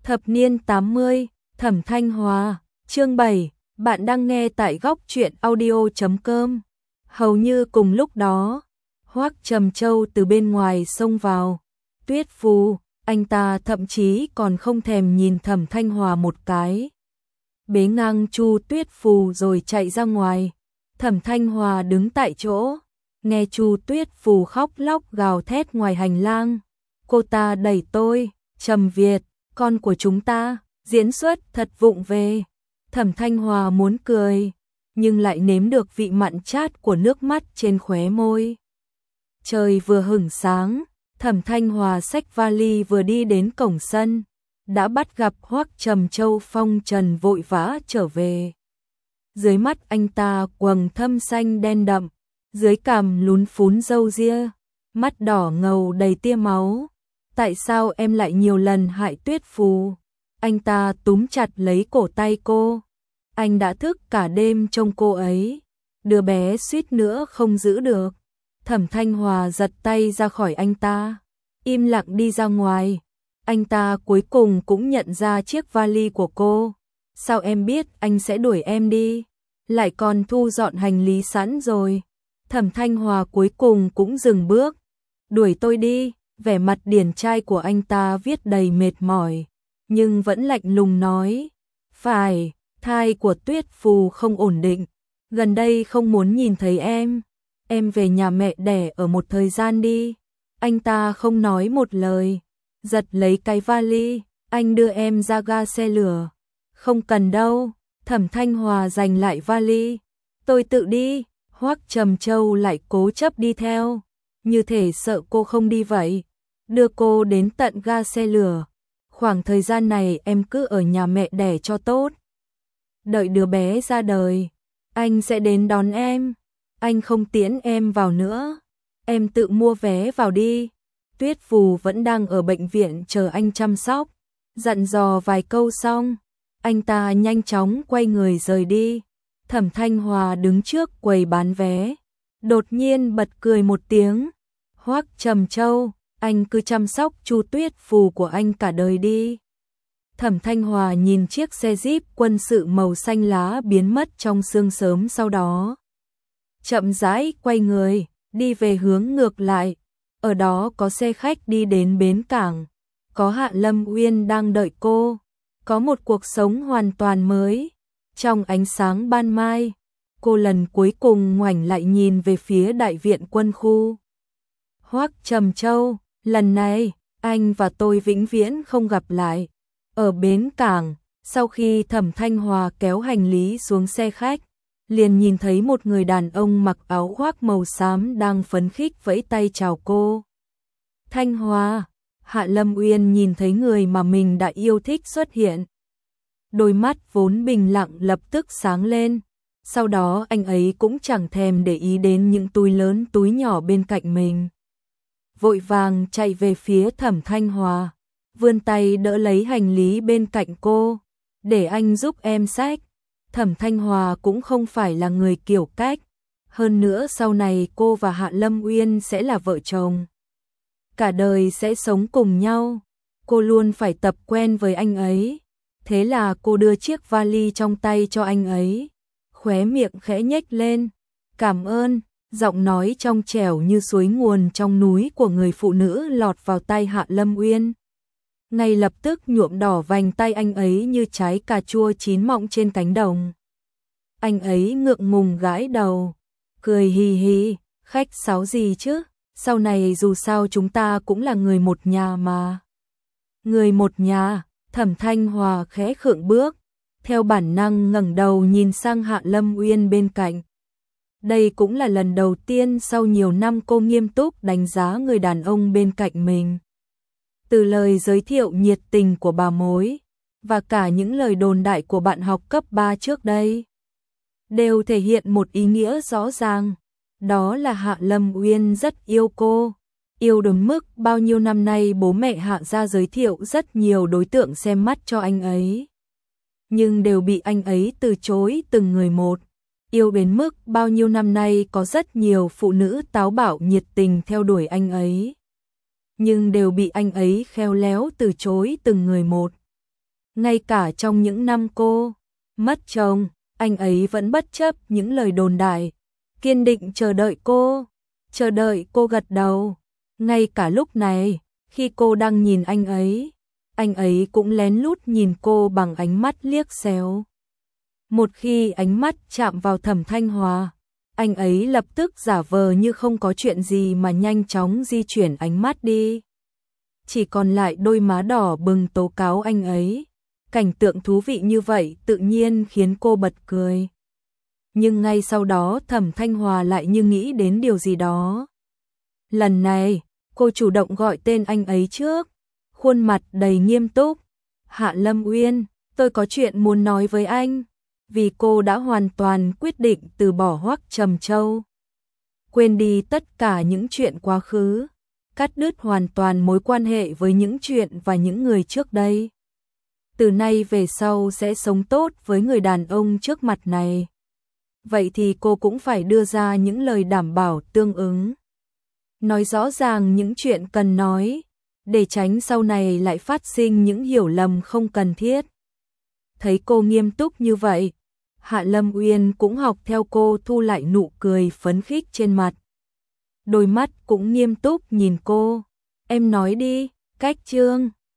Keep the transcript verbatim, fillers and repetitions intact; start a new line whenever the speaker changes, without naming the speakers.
Thập niên tám mươi, Thẩm Thanh Hòa, chương bảy, bạn đang nghe tại góc truyện audio chấm com. Hầu như cùng lúc đó, Hoắc Trầm Châu từ bên ngoài xông vào. Tuyết Phù, anh ta thậm chí còn không thèm nhìn Thẩm Thanh Hòa một cái. Bế ngang Chu Tuyết Phù rồi chạy ra ngoài. Thẩm Thanh Hòa đứng tại chỗ, nghe Chu Tuyết Phù khóc lóc gào thét ngoài hành lang. Cô ta đẩy tôi, Trầm Việt, con của chúng ta, diễn xuất thật vụng về. Thẩm Thanh Hòa muốn cười, nhưng lại nếm được vị mặn chát của nước mắt trên khóe môi. Trời vừa hửng sáng, Thẩm Thanh Hòa xách vali vừa đi đến cổng sân, đã bắt gặp Hoắc Trầm Châu phong trần vội vã trở về. Dưới mắt anh ta quầng thâm xanh đen đậm, dưới cằm lún phún râu ria, mắt đỏ ngầu đầy tia máu. Tại sao em lại nhiều lần hại Tuyết Phù? Anh ta túm chặt lấy cổ tay cô. Anh đã thức cả đêm trông cô ấy. Đứa bé suýt nữa không giữ được. Thẩm Thanh Hòa giật tay ra khỏi anh ta, im lặng đi ra ngoài. Anh ta cuối cùng cũng nhận ra chiếc vali của cô. Sao em biết anh sẽ đuổi em đi? Lại còn thu dọn hành lý sẵn rồi. Thẩm Thanh Hòa cuối cùng cũng dừng bước. Đuổi tôi đi. Vẻ mặt điển trai của anh ta viết đầy mệt mỏi, nhưng vẫn lạnh lùng nói. Phải, thai của Tuyết Phù không ổn định, gần đây không muốn nhìn thấy em. Em về nhà mẹ đẻ ở một thời gian đi. Anh ta không nói một lời, giật lấy cái vali, anh đưa em ra ga xe lửa. Không cần đâu, Thẩm Thanh Hòa giành lại vali. Tôi tự đi. Hoắc Trầm Châu lại cố chấp đi theo, như thể sợ cô không đi vậy. Đưa cô đến tận ga xe lửa. Khoảng thời gian này em cứ ở nhà mẹ đẻ cho tốt. Đợi đứa bé ra đời, anh sẽ đến đón em. Anh không tiễn em vào nữa. Em tự mua vé vào đi. Tuyết Phù vẫn đang ở bệnh viện chờ anh chăm sóc. Dặn dò vài câu xong, anh ta nhanh chóng quay người rời đi. Thẩm Thanh Hòa đứng trước quầy bán vé, đột nhiên bật cười một tiếng. Hoắc Trầm Châu, anh cứ chăm sóc Chu Tuyết Phù của anh cả đời đi. Thẩm Thanh Hòa nhìn chiếc xe Jeep quân sự màu xanh lá biến mất trong sương sớm, sau đó chậm rãi quay người, đi về hướng ngược lại. Ở đó có xe khách đi đến bến cảng, có Hạ Lâm Uyên đang đợi cô, có một cuộc sống hoàn toàn mới. Trong ánh sáng ban mai, cô lần cuối cùng ngoảnh lại nhìn về phía đại viện quân khu. Hoắc Trầm Châu, lần này, anh và tôi vĩnh viễn không gặp lại. Ở bến cảng, sau khi Thẩm Thanh Hòa kéo hành lý xuống xe khách, liền nhìn thấy một người đàn ông mặc áo khoác màu xám đang phấn khích vẫy tay chào cô. Thanh Hòa, Hạ Lâm Uyên nhìn thấy người mà mình đã yêu thích xuất hiện. Đôi mắt vốn bình lặng lập tức sáng lên. Sau đó anh ấy cũng chẳng thèm để ý đến những túi lớn túi nhỏ bên cạnh mình. Vội vàng chạy về phía Thẩm Thanh Hòa, vươn tay đỡ lấy hành lý bên cạnh cô. Để anh giúp em xách. Thẩm Thanh Hòa cũng không phải là người kiểu cách. Hơn nữa sau này cô và Hạ Lâm Uyên sẽ là vợ chồng. Cả đời sẽ sống cùng nhau. Cô luôn phải tập quen với anh ấy. Thế là cô đưa chiếc vali trong tay cho anh ấy. Khóe miệng khẽ nhếch lên. Cảm ơn. Giọng nói trong trẻo như suối nguồn trong núi của người phụ nữ lọt vào tai Hạ Lâm Uyên. Ngay lập tức nhuộm đỏ vành tay anh ấy như trái cà chua chín mọng trên cánh đồng. Anh ấy ngượng ngùng gãi đầu, cười hì hì, khách sáo gì chứ, sau này dù sao chúng ta cũng là người một nhà mà. Người một nhà, Thẩm Thanh Hòa khẽ khựng bước, theo bản năng ngẩng đầu nhìn sang Hạ Lâm Uyên bên cạnh. Đây cũng là lần đầu tiên sau nhiều năm cô nghiêm túc đánh giá người đàn ông bên cạnh mình. Từ lời giới thiệu nhiệt tình của bà mối, và cả những lời đồn đại của bạn học cấp ba trước đây, đều thể hiện một ý nghĩa rõ ràng. Đó là Hạ Lâm Uyên rất yêu cô. Yêu đến mức bao nhiêu năm nay bố mẹ Hạ gia giới thiệu rất nhiều đối tượng xem mắt cho anh ấy, nhưng đều bị anh ấy từ chối từng người một. Yêu đến mức bao nhiêu năm nay có rất nhiều phụ nữ táo bạo nhiệt tình theo đuổi anh ấy, nhưng đều bị anh ấy khéo léo từ chối từng người một. Ngay cả trong những năm cô mất chồng, anh ấy vẫn bất chấp những lời đồn đại, kiên định chờ đợi cô, chờ đợi cô gật đầu. Ngay cả lúc này, khi cô đang nhìn anh ấy, anh ấy cũng lén lút nhìn cô bằng ánh mắt liếc xéo. Một khi ánh mắt chạm vào Thẩm Thanh Hòa, anh ấy lập tức giả vờ như không có chuyện gì mà nhanh chóng di chuyển ánh mắt đi. Chỉ còn lại đôi má đỏ bừng tố cáo anh ấy. Cảnh tượng thú vị như vậy tự nhiên khiến cô bật cười. Nhưng ngay sau đó Thẩm Thanh Hòa lại như nghĩ đến điều gì đó. Lần này, cô chủ động gọi tên anh ấy trước, khuôn mặt đầy nghiêm túc. Hạ Lâm Uyên, tôi có chuyện muốn nói với anh. Vì cô đã hoàn toàn quyết định từ bỏ Hoắc Trầm Châu. Quên đi tất cả những chuyện quá khứ, cắt đứt hoàn toàn mối quan hệ với những chuyện và những người trước đây. Từ nay về sau sẽ sống tốt với người đàn ông trước mặt này. Vậy thì cô cũng phải đưa ra những lời đảm bảo tương ứng. Nói rõ ràng những chuyện cần nói, để tránh sau này lại phát sinh những hiểu lầm không cần thiết. Thấy cô nghiêm túc như vậy, Hạ Lâm Uyên cũng học theo cô thu lại nụ cười phấn khích trên mặt. Đôi mắt cũng nghiêm túc nhìn cô. Em nói đi, Cách Trương.